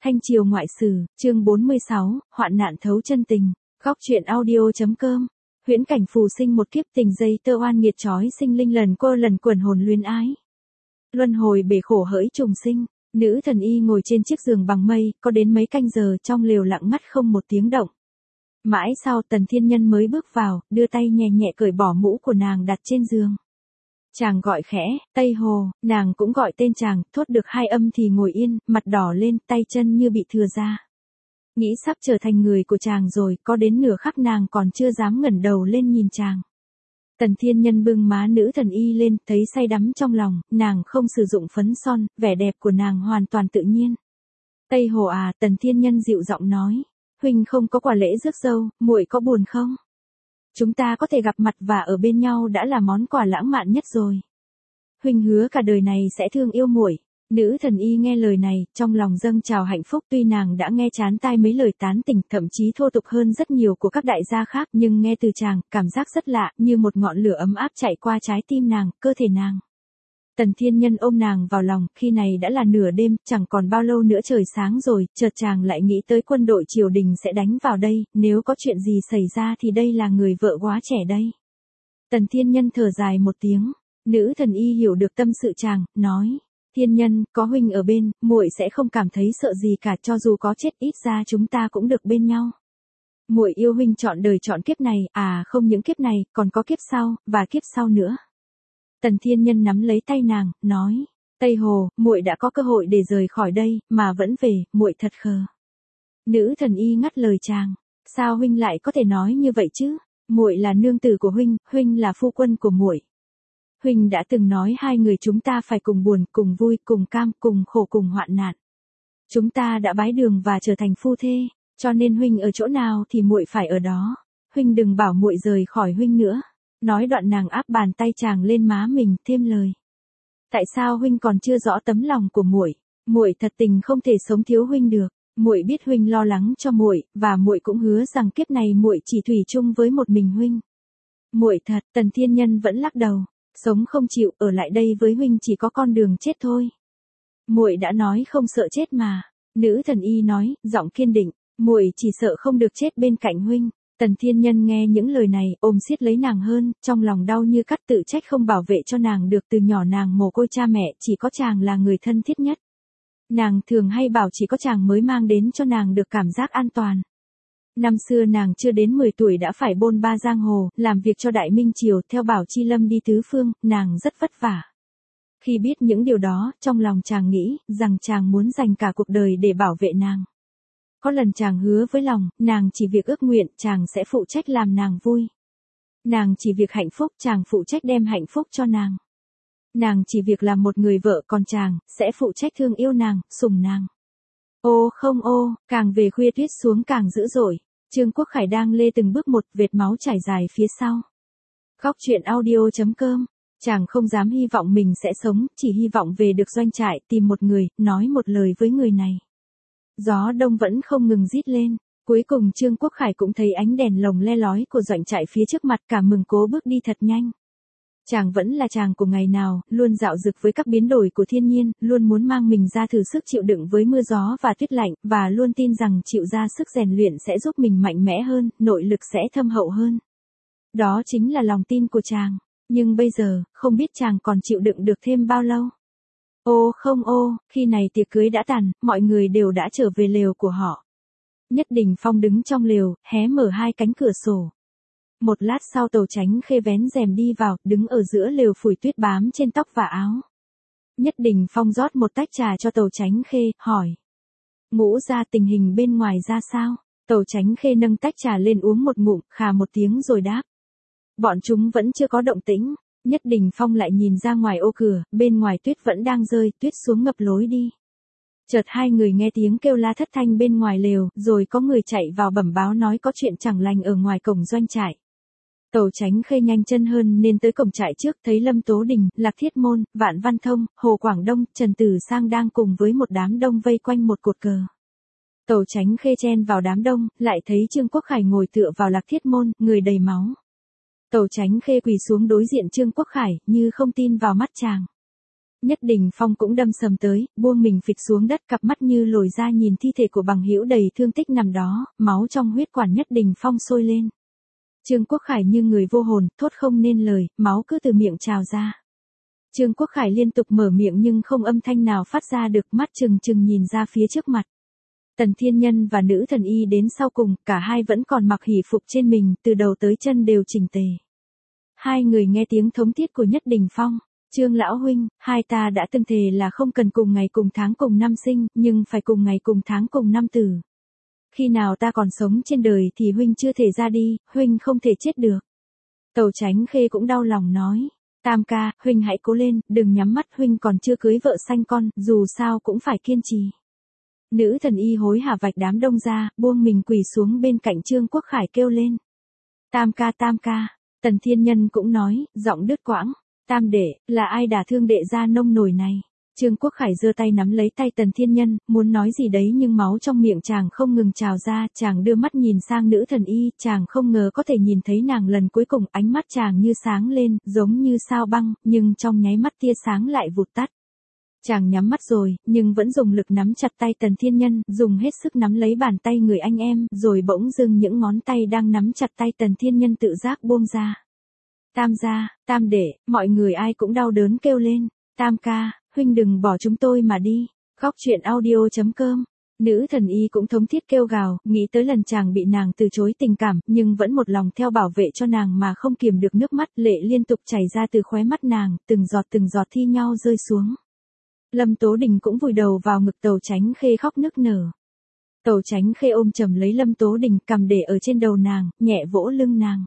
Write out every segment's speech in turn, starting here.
Thanh Triều Ngoại Sử, chương 46, hoạn nạn thấu chân tình. Góc truyện audio.com. Huyễn cảnh phù sinh một kiếp tình dây tơ oan nghiệt trói sinh linh lần cô lần quẩn hồn luyến ái. Luân hồi bể khổ hỡi trùng sinh, nữ thần y ngồi trên chiếc giường bằng mây, có đến mấy canh giờ trong lều lặng ngắt không một tiếng động. Mãi sau Tần Thiên Nhân mới bước vào, đưa tay nhẹ nhẹ cởi bỏ mũ của nàng đặt trên giường. Chàng gọi khẽ, Tây Hồ, nàng cũng gọi tên chàng, thốt được hai âm thì ngồi yên, mặt đỏ lên, tay chân như bị thừa ra. Nghĩ sắp trở thành người của chàng rồi, có đến nửa khắc nàng còn chưa dám ngẩng đầu lên nhìn chàng. Tần Thiên Nhân bưng má nữ thần y lên, thấy say đắm trong lòng, nàng không sử dụng phấn son, vẻ đẹp của nàng hoàn toàn tự nhiên. Tây Hồ à, Tần Thiên Nhân dịu giọng nói, huynh không có quà lễ rước dâu, muội có buồn không? Chúng ta có thể gặp mặt và ở bên nhau đã là món quà lãng mạn nhất rồi. Huynh hứa cả đời này sẽ thương yêu muội. Nữ thần y nghe lời này, trong lòng dâng trào hạnh phúc, tuy nàng đã nghe chán tai mấy lời tán tỉnh, thậm chí thô tục hơn rất nhiều của các đại gia khác, nhưng nghe từ chàng, cảm giác rất lạ, như một ngọn lửa ấm áp chạy qua trái tim nàng, cơ thể nàng. Tần Thiên Nhân ôm nàng vào lòng, khi này đã là nửa đêm, chẳng còn bao lâu nữa trời sáng rồi, chợt chàng lại nghĩ tới quân đội triều đình sẽ đánh vào đây, nếu có chuyện gì xảy ra thì đây là người vợ quá trẻ đây. Tần Thiên Nhân thở dài một tiếng, nữ thần y hiểu được tâm sự chàng, nói, Thiên Nhân, có huynh ở bên, muội sẽ không cảm thấy sợ gì cả, cho dù có chết ít ra chúng ta cũng được bên nhau. Muội yêu huynh trọn đời trọn kiếp này, à không những kiếp này, còn có kiếp sau, và kiếp sau nữa. Tần Thiên Nhân nắm lấy tay nàng, nói, Tây Hồ, muội đã có cơ hội để rời khỏi đây, mà vẫn về, muội thật khờ. Nữ thần y ngắt lời chàng, sao huynh lại có thể nói như vậy chứ? Muội là nương tử của huynh, huynh là phu quân của muội. Huynh đã từng nói hai người chúng ta phải cùng buồn, cùng vui, cùng cam, cùng khổ, cùng hoạn nạn. Chúng ta đã bái đường và trở thành phu thê, cho nên huynh ở chỗ nào thì muội phải ở đó. Huynh đừng bảo muội rời khỏi huynh nữa. Nói đoạn nàng áp bàn tay chàng lên má mình, thêm lời. Tại sao huynh còn chưa rõ tấm lòng của muội? Muội thật tình không thể sống thiếu huynh được. Muội biết huynh lo lắng cho muội, và muội cũng hứa rằng kiếp này muội chỉ thủy chung với một mình huynh. Muội thật, Tần Thiên Nhân vẫn lắc đầu, sống không chịu, ở lại đây với huynh chỉ có con đường chết thôi. Muội đã nói không sợ chết mà. Nữ thần y nói, giọng kiên định, muội chỉ sợ không được chết bên cạnh huynh. Tần Thiên Nhân nghe những lời này, ôm siết lấy nàng hơn, trong lòng đau như cắt, tự trách không bảo vệ cho nàng được, từ nhỏ nàng mồ côi cha mẹ, chỉ có chàng là người thân thiết nhất. Nàng thường hay bảo chỉ có chàng mới mang đến cho nàng được cảm giác an toàn. Năm xưa nàng chưa đến 10 tuổi đã phải bôn ba giang hồ, làm việc cho Đại Minh Triều, theo Bảo Chi Lâm đi tứ phương, nàng rất vất vả. Khi biết những điều đó, trong lòng chàng nghĩ, rằng chàng muốn dành cả cuộc đời để bảo vệ nàng. Có lần chàng hứa với lòng, nàng chỉ việc ước nguyện, chàng sẽ phụ trách làm nàng vui. Nàng chỉ việc hạnh phúc, chàng phụ trách đem hạnh phúc cho nàng. Nàng chỉ việc làm một người vợ, còn chàng sẽ phụ trách thương yêu nàng, sủng nàng. Ô không ô, càng về khuya tuyết xuống càng dữ dội. Trương Quốc Khải đang lê từng bước một, vệt máu chảy dài phía sau. Góc truyện audio.com. Chàng không dám hy vọng mình sẽ sống, chỉ hy vọng về được doanh trại, tìm một người, nói một lời với người này. Gió đông vẫn không ngừng rít lên. Cuối cùng Trương Quốc Khải cũng thấy ánh đèn lồng le lói của doanh trại phía trước mặt, cả mừng cố bước đi thật nhanh. Chàng vẫn là chàng của ngày nào, luôn dạo dực với các biến đổi của thiên nhiên, luôn muốn mang mình ra thử sức chịu đựng với mưa gió và tuyết lạnh, và luôn tin rằng chịu ra sức rèn luyện sẽ giúp mình mạnh mẽ hơn, nội lực sẽ thâm hậu hơn. Đó chính là lòng tin của chàng. Nhưng bây giờ, không biết chàng còn chịu đựng được thêm bao lâu. Ô không ô, khi này tiệc cưới đã tàn, mọi người đều đã trở về lều của họ. Nhất Đình Phong đứng trong lều, hé mở hai cánh cửa sổ. Một lát sau Tầu Chánh Khê vén rèm đi vào, đứng ở giữa lều phủi tuyết bám trên tóc và áo. Nhất Đình Phong rót một tách trà cho Tầu Chánh Khê, hỏi. Ngũ gia tình hình bên ngoài ra sao? Tầu Chánh Khê nâng tách trà lên uống một ngụm, khà một tiếng rồi đáp. Bọn chúng vẫn chưa có động tĩnh. Nhất Đình Phong lại nhìn ra ngoài ô cửa, bên ngoài tuyết vẫn đang rơi, tuyết xuống ngập lối đi. Chợt hai người nghe tiếng kêu la thất thanh bên ngoài lều, rồi có người chạy vào bẩm báo nói có chuyện chẳng lành ở ngoài cổng doanh trại. Tầu Chánh Khê nhanh chân hơn nên tới cổng trại trước, thấy Lâm Tố Đình, Lạc Thiết Môn, Vạn Văn Thông, Hồ Quảng Đông, Trần Tử Sang đang cùng với một đám đông vây quanh một cột cờ. Tầu Chánh Khê chen vào đám đông, lại thấy Trương Quốc Khải ngồi tựa vào Lạc Thiết Môn, người đầy máu. Tầu Chánh Khê quỳ xuống đối diện Trương Quốc Khải, như không tin vào mắt chàng. Nhất Đình Phong cũng đâm sầm tới, buông mình phịch xuống đất, cặp mắt như lồi ra nhìn thi thể của bằng hữu đầy thương tích nằm đó, máu trong huyết quản Nhất Đình Phong sôi lên. Trương Quốc Khải như người vô hồn, thốt không nên lời, máu cứ từ miệng trào ra. Trương Quốc Khải liên tục mở miệng nhưng không âm thanh nào phát ra được, mắt trừng trừng nhìn ra phía trước mặt. Tần Thiên Nhân và nữ thần y đến sau cùng, cả hai vẫn còn mặc hỷ phục trên mình, từ đầu tới chân đều chỉnh tề. Hai người nghe tiếng thống thiết của Nhất Đình Phong. Trương lão huynh, hai ta đã từng thề là không cần cùng ngày cùng tháng cùng năm sinh, nhưng phải cùng ngày cùng tháng cùng năm tử. Khi nào ta còn sống trên đời thì huynh chưa thể ra đi, huynh không thể chết được. Tầu Chánh Khê cũng đau lòng nói. Tam ca, huynh hãy cố lên, đừng nhắm mắt, huynh còn chưa cưới vợ sanh con, dù sao cũng phải kiên trì. Nữ thần y hối hả vạch đám đông ra, buông mình quỳ xuống bên cạnh Trương Quốc Khải kêu lên. Tam ca, Tần Thiên Nhân cũng nói, giọng đứt quãng. Tam đệ, là ai đả thương đệ gia nông nổi này? Trương Quốc Khải giơ tay nắm lấy tay Tần Thiên Nhân, muốn nói gì đấy nhưng máu trong miệng chàng không ngừng trào ra, chàng đưa mắt nhìn sang nữ thần y, chàng không ngờ có thể nhìn thấy nàng lần cuối cùng, ánh mắt chàng như sáng lên, giống như sao băng, nhưng trong nháy mắt tia sáng lại vụt tắt. Chàng nhắm mắt rồi, nhưng vẫn dùng lực nắm chặt tay Tần Thiên Nhân, dùng hết sức nắm lấy bàn tay người anh em, rồi bỗng dưng những ngón tay đang nắm chặt tay Tần Thiên Nhân tự giác buông ra. Tam gia, tam đệ, mọi người ai cũng đau đớn kêu lên. Tam ca, huynh đừng bỏ chúng tôi mà đi. Góc truyện audio.com. Nữ thần y cũng thống thiết kêu gào, nghĩ tới lần chàng bị nàng từ chối tình cảm, nhưng vẫn một lòng theo bảo vệ cho nàng mà không kiềm được nước mắt, lệ liên tục chảy ra từ khóe mắt nàng, từng giọt thi nhau rơi xuống. Lâm Tố Đình cũng vùi đầu vào ngực Tầu Chánh Khê khóc nức nở. Tầu Chánh Khê ôm chầm lấy Lâm Tố Đình, cầm để ở trên đầu nàng, nhẹ vỗ lưng nàng.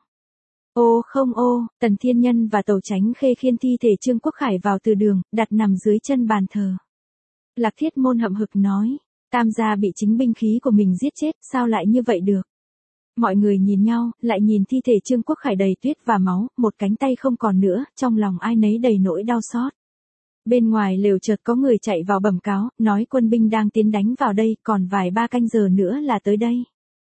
Ô không ô, Tần Thiên Nhân và Tầu Chánh Khê khiêng thi thể Trương Quốc Khải vào từ đường, đặt nằm dưới chân bàn thờ. Lạc Thiết Môn hậm hực nói, tam gia bị chính binh khí của mình giết chết, sao lại như vậy được? Mọi người nhìn nhau, lại nhìn thi thể Trương Quốc Khải đầy tuyết và máu, một cánh tay không còn nữa, trong lòng ai nấy đầy nỗi đau xót. Bên ngoài lều chợt có người chạy vào bẩm cáo, nói quân binh đang tiến đánh vào đây, còn vài ba canh giờ nữa là tới đây.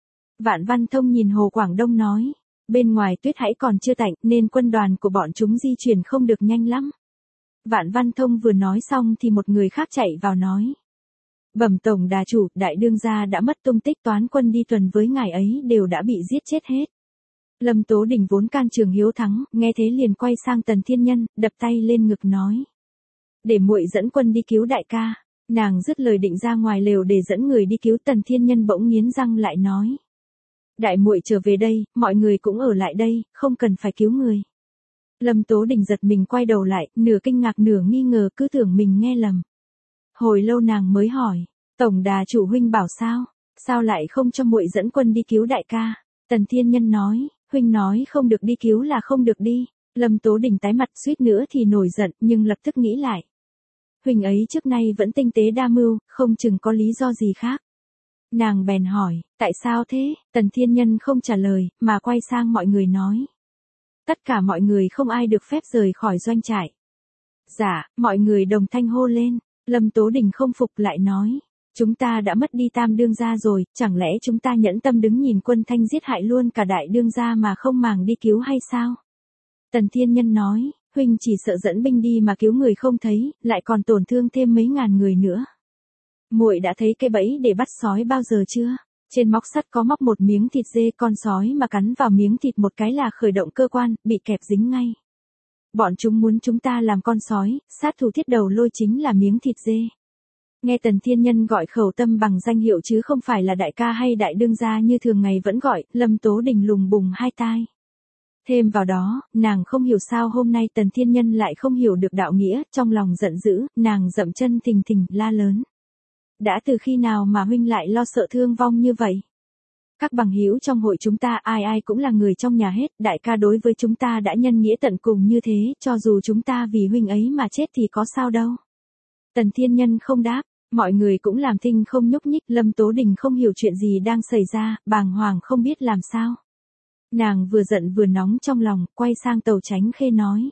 Vạn Văn Thông nhìn Hồ Quảng Đông nói. Bên ngoài tuyết hãy còn chưa tạnh nên quân đoàn của bọn chúng di chuyển không được nhanh lắm. Vạn Văn Thông vừa nói xong thì một người khác chạy vào nói. Bẩm tổng đà chủ, đại đương gia đã mất tung tích, toán quân đi tuần với ngài ấy đều đã bị giết chết hết. Lâm Tố Đình vốn can trường hiếu thắng, nghe thế liền quay sang Tần Thiên Nhân, đập tay lên ngực nói. Để muội dẫn quân đi cứu đại ca. Nàng dứt lời định ra ngoài lều để dẫn người đi cứu, Tần Thiên Nhân bỗng nghiến răng lại nói. Đại muội trở về đây, mọi người cũng ở lại đây, không cần phải cứu người. Lâm Tố Đình giật mình quay đầu lại, nửa kinh ngạc nửa nghi ngờ, cứ tưởng mình nghe lầm. Hồi lâu nàng mới hỏi, tổng đà chủ huynh bảo sao lại không cho muội dẫn quân đi cứu đại ca? Tần Thiên Nhân nói, huynh nói không được đi cứu là không được đi. Lâm Tố Đình tái mặt suýt nữa thì nổi giận, nhưng lập tức nghĩ lại. Huynh ấy trước nay vẫn tinh tế đa mưu, không chừng có lý do gì khác. Nàng bèn hỏi, tại sao thế? Tần Thiên Nhân không trả lời, mà quay sang mọi người nói. Tất cả mọi người không ai được phép rời khỏi doanh trại. Dạ, mọi người đồng thanh hô lên. Lâm Tố Đình không phục lại nói. Chúng ta đã mất đi tam đương gia rồi, chẳng lẽ chúng ta nhẫn tâm đứng nhìn quân Thanh giết hại luôn cả đại đương gia mà không màng đi cứu hay sao? Tần Thiên Nhân nói, huynh chỉ sợ dẫn binh đi mà cứu người không thấy, lại còn tổn thương thêm mấy ngàn người nữa. Muội đã thấy cái bẫy để bắt sói bao giờ chưa? Trên móc sắt có móc một miếng thịt dê, con sói mà cắn vào miếng thịt một cái là khởi động cơ quan, bị kẹp dính ngay. Bọn chúng muốn chúng ta làm con sói, sát thủ thiết đầu lôi chính là miếng thịt dê. Nghe Tần Thiên Nhân gọi khẩu tâm bằng danh hiệu chứ không phải là đại ca hay đại đương gia như thường ngày vẫn gọi, Lâm Tố Đình lùng bùng hai tai. Thêm vào đó, nàng không hiểu sao hôm nay Tần Thiên Nhân lại không hiểu được đạo nghĩa, trong lòng giận dữ, nàng dậm chân thình thình la lớn. Đã từ khi nào mà huynh lại lo sợ thương vong như vậy? Các bằng hữu trong hội chúng ta ai ai cũng là người trong nhà hết, đại ca đối với chúng ta đã nhân nghĩa tận cùng như thế, cho dù chúng ta vì huynh ấy mà chết thì có sao đâu. Tần Thiên Nhân không đáp, mọi người cũng làm thinh không nhúc nhích, Lâm Tố Đình không hiểu chuyện gì đang xảy ra, bàng hoàng không biết làm sao. Nàng vừa giận vừa nóng trong lòng, quay sang Tầu Chánh Khê nói.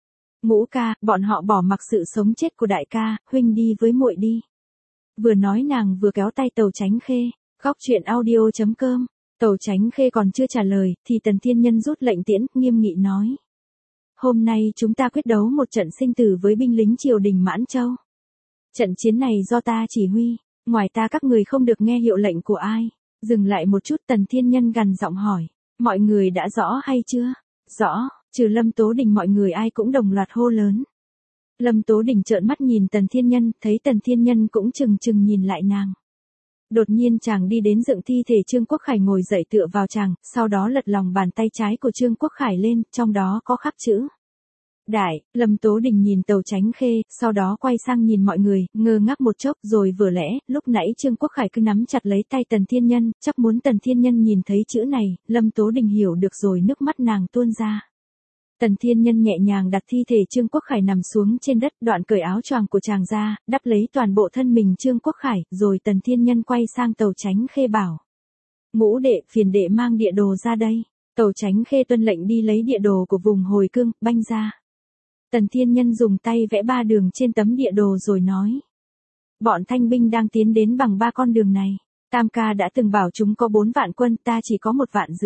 Ngũ ca, bọn họ bỏ mặc sự sống chết của đại ca, huynh đi với muội đi. Vừa nói nàng vừa kéo tay Tầu Chánh Khê. Góc truyện audio.com. Tầu Chánh Khê còn chưa trả lời, thì Tần Thiên Nhân rút lệnh tiễn, nghiêm nghị nói. Hôm nay chúng ta quyết đấu một trận sinh tử với binh lính triều đình Mãn Châu. Trận chiến này do ta chỉ huy, ngoài ta các người không được nghe hiệu lệnh của ai. Dừng lại một chút, Tần Thiên Nhân gằn giọng hỏi, mọi người đã rõ hay chưa? Rõ, trừ Lâm Tố Đình mọi người ai cũng đồng loạt hô lớn. Lâm Tố Đình trợn mắt nhìn Tần Thiên Nhân, thấy Tần Thiên Nhân cũng chừng chừng nhìn lại nàng. Đột nhiên chàng đi đến dựng thi thể Trương Quốc Khải ngồi dậy tựa vào chàng, sau đó lật lòng bàn tay trái của Trương Quốc Khải lên, trong đó có khắc chữ. Đại. Lâm Tố Đình nhìn Tầu Chánh Khê, sau đó quay sang nhìn mọi người, ngơ ngác một chốc rồi vừa lẽ, lúc nãy Trương Quốc Khải cứ nắm chặt lấy tay Tần Thiên Nhân, chắc muốn Tần Thiên Nhân nhìn thấy chữ này, Lâm Tố Đình hiểu được rồi nước mắt nàng tuôn ra. Tần Thiên Nhân nhẹ nhàng đặt thi thể Trương Quốc Khải nằm xuống trên đất, đoạn cởi áo choàng của chàng ra, đắp lấy toàn bộ thân mình Trương Quốc Khải, rồi Tần Thiên Nhân quay sang Tầu Chánh Khê bảo. Ngũ đệ, phiền đệ mang địa đồ ra đây. Tầu Chánh Khê tuân lệnh đi lấy địa đồ của vùng hồi cương, banh ra. Tần Thiên Nhân dùng tay vẽ 3 đường trên tấm địa đồ rồi nói. Bọn thanh binh đang tiến đến bằng 3 con đường này. Tam ca đã từng bảo chúng có 4 vạn quân, ta chỉ có 1,5 vạn.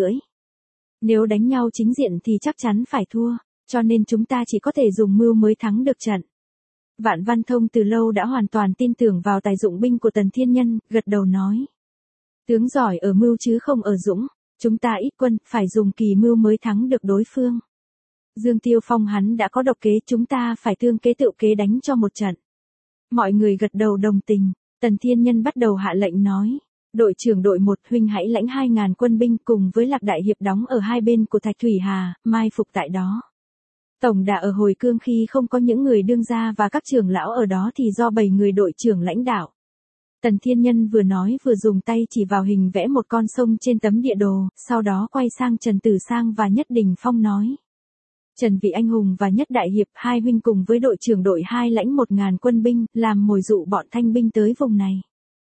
Nếu đánh nhau chính diện thì chắc chắn phải thua, cho nên chúng ta chỉ có thể dùng mưu mới thắng được trận. Vạn Văn Thông từ lâu đã hoàn toàn tin tưởng vào tài dụng binh của Tần Thiên Nhân, gật đầu nói. Tướng giỏi ở mưu chứ không ở dũng, chúng ta ít quân, phải dùng kỳ mưu mới thắng được đối phương. Dương Tiêu Phong hắn đã có độc kế, chúng ta phải thương kế tự kế đánh cho một trận. Mọi người gật đầu đồng tình, Tần Thiên Nhân bắt đầu hạ lệnh nói. Đội trưởng đội 1 huynh hãy lãnh 2.000 quân binh cùng với Lạc Đại Hiệp đóng ở hai bên của Thạch Thủy Hà, mai phục tại đó. Tổng đà ở hồi cương khi không có những người đương gia và các trưởng lão ở đó thì do 7 người đội trưởng lãnh đạo. Tần Thiên Nhân vừa nói vừa dùng tay chỉ vào hình vẽ một con sông trên tấm địa đồ, sau đó quay sang Trần Tử Sang và Nhất Đình Phong nói. Trần Vị Anh Hùng và Nhất Đại Hiệp hai huynh cùng với đội trưởng đội 2 lãnh 1.000 quân binh, làm mồi dụ bọn thanh binh tới vùng này.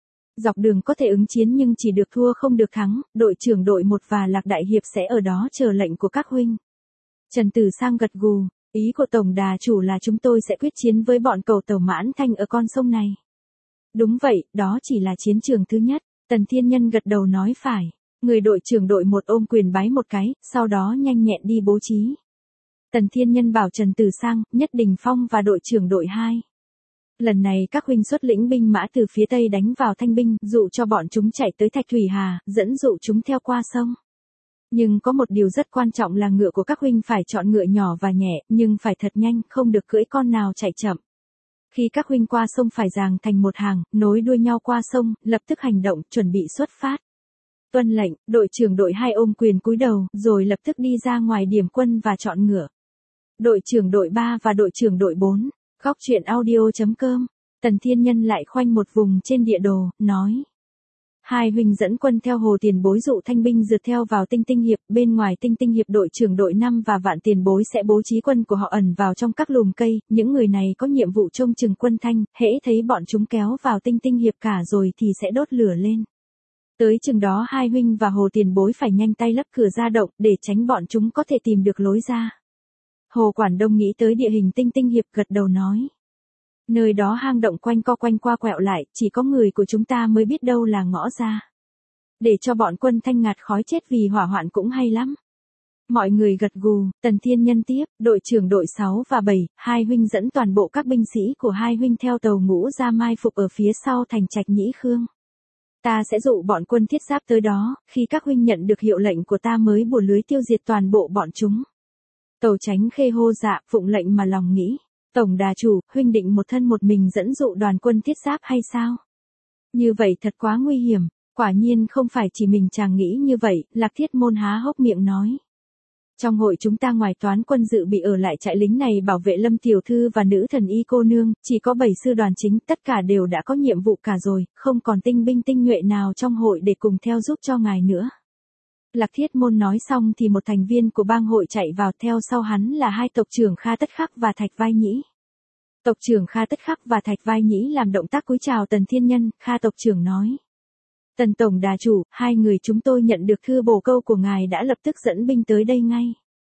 Dọc đường có thể ứng chiến nhưng chỉ được thua không được thắng, đội trưởng đội 1 và Lạc Đại Hiệp sẽ ở đó chờ lệnh của các huynh. Trần Tử Sang gật gù, ý của Tổng đà chủ là chúng tôi sẽ quyết chiến với bọn cầu tàu Mãn Thanh ở con sông này. Đúng vậy, đó chỉ là chiến trường thứ nhất, Tần Thiên Nhân gật đầu nói phải. Người đội trưởng đội 1 ôm quyền bái một cái, sau đó nhanh nhẹn đi bố trí. Tần Thiên Nhân bảo Trần Tử Sang, Nhất Đình Phong và đội trưởng đội 2. Lần này các huynh xuất lĩnh binh mã từ phía tây đánh vào thanh binh, dụ cho bọn chúng chạy tới Thạch Thủy Hà, dẫn dụ chúng theo qua sông. Nhưng có một điều rất quan trọng là ngựa của các huynh phải chọn ngựa nhỏ và nhẹ, nhưng phải thật nhanh, không được cưỡi con nào chạy chậm. Khi các huynh qua sông phải dàng thành một hàng, nối đuôi nhau qua sông, lập tức hành động, chuẩn bị xuất phát. Tuân lệnh, đội trưởng đội 2 ôm quyền cúi đầu, rồi lập tức đi ra ngoài điểm quân và chọn ngựa. Đội trưởng đội 3 và đội trưởng đội 4. Góc truyện audio.com. Tần Thiên Nhân lại khoanh một vùng trên địa đồ, nói. Hai huynh dẫn quân theo Hồ Tiền Bối dụ thanh binh rượt theo vào Tinh Tinh Hiệp, bên ngoài Tinh Tinh Hiệp đội trưởng đội 5 và Vạn Tiền Bối sẽ bố trí quân của họ ẩn vào trong các lùm cây, những người này có nhiệm vụ trông chừng quân thanh, hễ thấy bọn chúng kéo vào Tinh Tinh Hiệp cả rồi thì sẽ đốt lửa lên. Tới chừng đó hai huynh và Hồ Tiền Bối phải nhanh tay lấp cửa ra động để tránh bọn chúng có thể tìm được lối ra. Hồ Quản Đông nghĩ tới địa hình Tinh Tinh Hiệp gật đầu nói. Nơi đó hang động quanh co quanh qua quẹo lại, chỉ có người của chúng ta mới biết đâu là ngõ ra. Để cho bọn quân thanh ngạt khói chết vì hỏa hoạn cũng hay lắm. Mọi người gật gù, Tần Thiên Nhân tiếp, đội trưởng đội 6 và 7, hai huynh dẫn toàn bộ các binh sĩ của hai huynh theo tàu ngũ ra mai phục ở phía sau thành Trạch Nhĩ Khương. Ta sẽ dụ bọn quân thiết giáp tới đó, khi các huynh nhận được hiệu lệnh của ta mới bùa lưới tiêu diệt toàn bộ bọn chúng. Tầu Chánh Khê hô dạ, phụng lệnh mà lòng nghĩ. Tổng đà chủ, huynh định một thân một mình dẫn dụ đoàn quân thiết giáp hay sao? Như vậy thật quá nguy hiểm, quả nhiên không phải chỉ mình chàng nghĩ như vậy, Lạc Thiết Môn há hốc miệng nói. Trong hội chúng ta ngoài toán quân dự bị ở lại trại lính này bảo vệ Lâm Tiểu Thư và nữ thần y cô nương, chỉ có 7 sư đoàn chính, tất cả đều đã có nhiệm vụ cả rồi, không còn tinh binh tinh nhuệ nào trong hội để cùng theo giúp cho ngài nữa. Lạc Thiết Môn nói xong thì một thành viên của bang hội chạy vào, theo sau hắn là hai tộc trưởng Kha Tất Khắc và Thạch Vai Nhĩ. Tộc trưởng Kha Tất Khắc và Thạch Vai Nhĩ làm động tác cúi chào Tần Thiên Nhân, Kha tộc trưởng nói. Tần tổng đà chủ, hai người chúng tôi nhận được thư bổ câu của ngài đã lập tức dẫn binh tới đây ngay.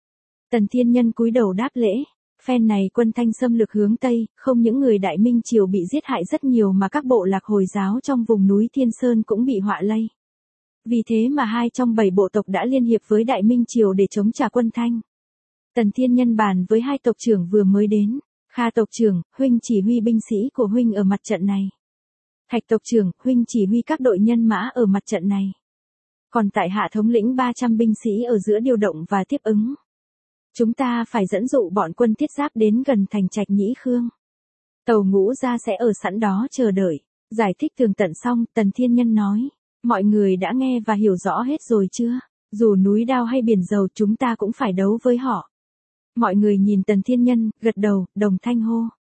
Tần Thiên Nhân cúi đầu đáp lễ. Phen này quân Thanh xâm lược hướng Tây, không những người Đại Minh Triều bị giết hại rất nhiều mà các bộ lạc Hồi giáo trong vùng núi Thiên Sơn cũng bị họa lây. Vì thế mà 2 trong 7 bộ tộc đã liên hiệp với Đại Minh Triều để chống trả quân Thanh. Tần Thiên Nhân bàn với hai tộc trưởng vừa mới đến. Kha tộc trưởng, huynh chỉ huy binh sĩ của huynh ở mặt trận này. Thạch tộc trưởng, huynh chỉ huy các đội nhân mã ở mặt trận này. Còn tại hạ thống lĩnh 300 binh sĩ ở giữa điều động và tiếp ứng. Chúng ta phải dẫn dụ bọn quân thiết giáp đến gần thành Trạch Nhĩ Khương. Tàu ngũ gia sẽ ở sẵn đó chờ đợi. Giải thích tường tận xong, Tần Thiên Nhân nói. Mọi người đã nghe và hiểu rõ hết rồi chưa? Dù núi đao hay biển dầu chúng ta cũng phải đấu với họ. Mọi người nhìn Tần Thiên Nhân, gật đầu, đồng thanh hô.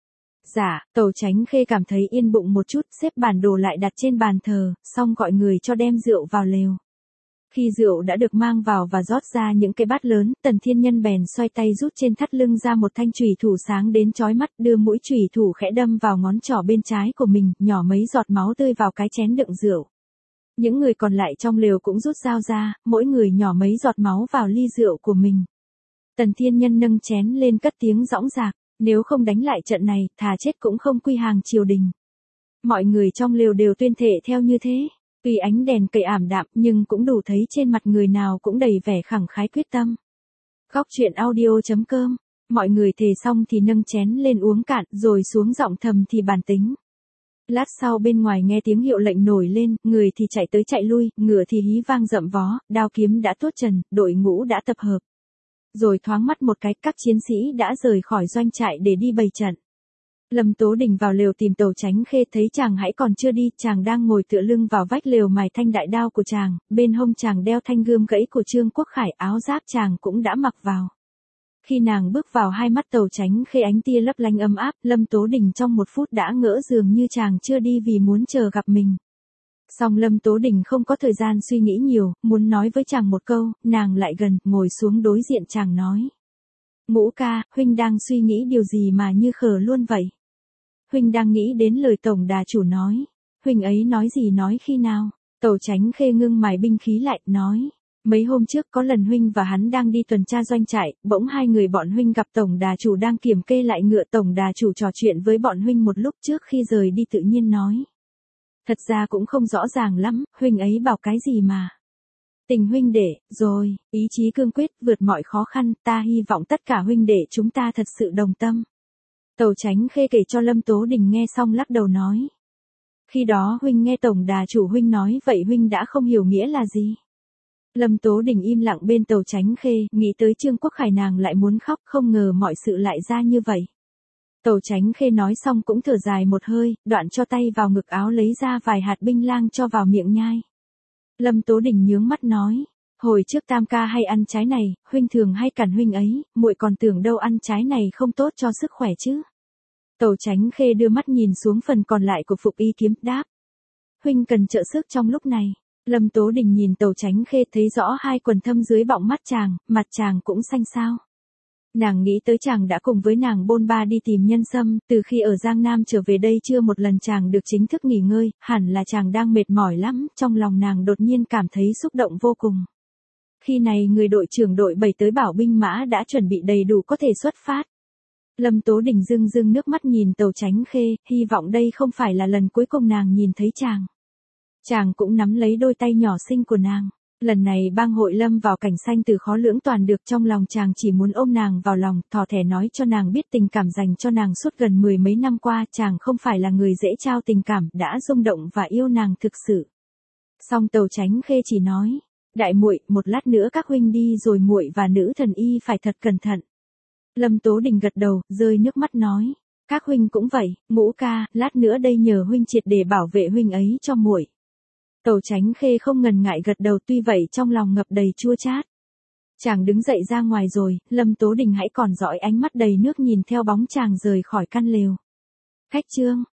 Dạ, Tàu Chánh Khê cảm thấy yên bụng một chút, xếp bản đồ lại đặt trên bàn thờ, xong gọi người cho đem rượu vào lều. Khi rượu đã được mang vào và rót ra những cái bát lớn, Tần Thiên Nhân bèn xoay tay rút trên thắt lưng ra một thanh chùy thủ sáng đến chói mắt, đưa mũi chùy thủ khẽ đâm vào ngón trỏ bên trái của mình, nhỏ mấy giọt máu tươi vào cái chén đựng rượu. Những người còn lại trong lều cũng rút dao ra, mỗi người nhỏ mấy giọt máu vào ly rượu của mình. Tần Thiên Nhân nâng chén lên cất tiếng dõng dạc, nếu không đánh lại trận này, thà chết cũng không quy hàng triều đình. Mọi người trong lều đều tuyên thệ theo như thế. Tuy ánh đèn cầy ảm đạm nhưng cũng đủ thấy trên mặt người nào cũng đầy vẻ khẳng khái quyết tâm. Góc truyện audio.com. Mọi người thề xong thì nâng chén lên uống cạn rồi xuống giọng thầm thì bàn tính. Lát sau bên ngoài nghe tiếng hiệu lệnh nổi lên, người thì chạy tới chạy lui, ngựa thì hí vang rậm vó, đao kiếm đã tuốt trần, đội ngũ đã tập hợp. Rồi thoáng mắt một cái, các chiến sĩ đã rời khỏi doanh trại để đi bày trận. Lâm Tố Đình vào lều tìm Tàu Chánh Khê, thấy chàng hãy còn chưa đi, chàng đang ngồi tựa lưng vào vách lều mài thanh đại đao của chàng, bên hông chàng đeo thanh gươm gãy của Trương Quốc Khải, áo giáp chàng cũng đã mặc vào. Khi nàng bước vào, hai mắt Tàu Chánh Khê ánh tia lấp lánh ấm áp, Lâm Tố Đình trong một phút đã ngỡ dường như chàng chưa đi vì muốn chờ gặp mình. Song Lâm Tố Đình không có thời gian suy nghĩ nhiều, muốn nói với chàng một câu, nàng lại gần, ngồi xuống đối diện chàng nói. Ngũ ca, huynh đang suy nghĩ điều gì mà như khờ luôn vậy? Huynh đang nghĩ đến lời tổng đà chủ nói. Huynh ấy nói gì, nói khi nào? Tàu Chánh Khê ngưng mài binh khí lại, nói. Mấy hôm trước có lần huynh và hắn đang đi tuần tra doanh trại, bỗng hai người bọn huynh gặp tổng đà chủ đang kiểm kê lại ngựa. Tổng đà chủ trò chuyện với bọn huynh một lúc trước khi rời đi tự nhiên nói. Thật ra cũng không rõ ràng lắm, huynh ấy bảo cái gì mà. Tình huynh đệ, rồi, ý chí cương quyết, vượt mọi khó khăn, ta hy vọng tất cả huynh đệ chúng ta thật sự đồng tâm. Tàu Chánh Khê kể cho Lâm Tố Đình nghe xong lắc đầu nói. Khi đó huynh nghe tổng đà chủ huynh nói vậy huynh đã không hiểu nghĩa là gì. Lâm Tố Đình im lặng bên Tàu Chánh Khê, nghĩ tới Trương Quốc Khải nàng lại muốn khóc, không ngờ mọi sự lại ra như vậy. Tàu Chánh Khê nói xong cũng thở dài một hơi, đoạn cho tay vào ngực áo lấy ra vài hạt binh lang cho vào miệng nhai. Lâm Tố Đình nhướng mắt nói, hồi trước Tam ca hay ăn trái này, huynh thường hay cản huynh ấy, muội còn tưởng đâu ăn trái này không tốt cho sức khỏe chứ. Tàu Chánh Khê đưa mắt nhìn xuống phần còn lại của Phục Y kiếm, đáp. Huynh cần trợ sức trong lúc này. Lâm Tố Đình nhìn Tàu Chánh Khê thấy rõ hai quần thâm dưới bọng mắt chàng, mặt chàng cũng xanh xao. Nàng nghĩ tới chàng đã cùng với nàng bôn ba đi tìm nhân sâm, từ khi ở Giang Nam trở về đây chưa một lần chàng được chính thức nghỉ ngơi, hẳn là chàng đang mệt mỏi lắm, trong lòng nàng đột nhiên cảm thấy xúc động vô cùng. Khi này người đội trưởng đội 7 tới bảo binh mã đã chuẩn bị đầy đủ có thể xuất phát. Lâm Tố Đình rưng rưng nước mắt nhìn Tàu Chánh Khê, hy vọng đây không phải là lần cuối cùng nàng nhìn thấy chàng. Chàng cũng nắm lấy đôi tay nhỏ xinh của nàng. Lần này bang hội lâm vào cảnh sanh tử khó lưỡng toàn được, trong lòng chàng chỉ muốn ôm nàng vào lòng, thỏ thẻ nói cho nàng biết tình cảm dành cho nàng suốt gần 10 mấy năm qua, chàng không phải là người dễ trao tình cảm, đã rung động và yêu nàng thực sự. Song Tàu Chánh Khê chỉ nói, đại muội, một lát nữa các huynh đi rồi muội và nữ thần y phải thật cẩn thận. Lâm Tố Đình gật đầu, rơi nước mắt nói, các huynh cũng vậy, Ngũ ca, lát nữa đây nhờ huynh triệt để bảo vệ huynh ấy cho muội. Tàu Chánh Khê không ngần ngại gật đầu, tuy vậy trong lòng ngập đầy chua chát. Chàng đứng dậy ra ngoài rồi, Lâm Tố Đình hãy còn dõi ánh mắt đầy nước nhìn theo bóng chàng rời khỏi căn lều. Khách trương.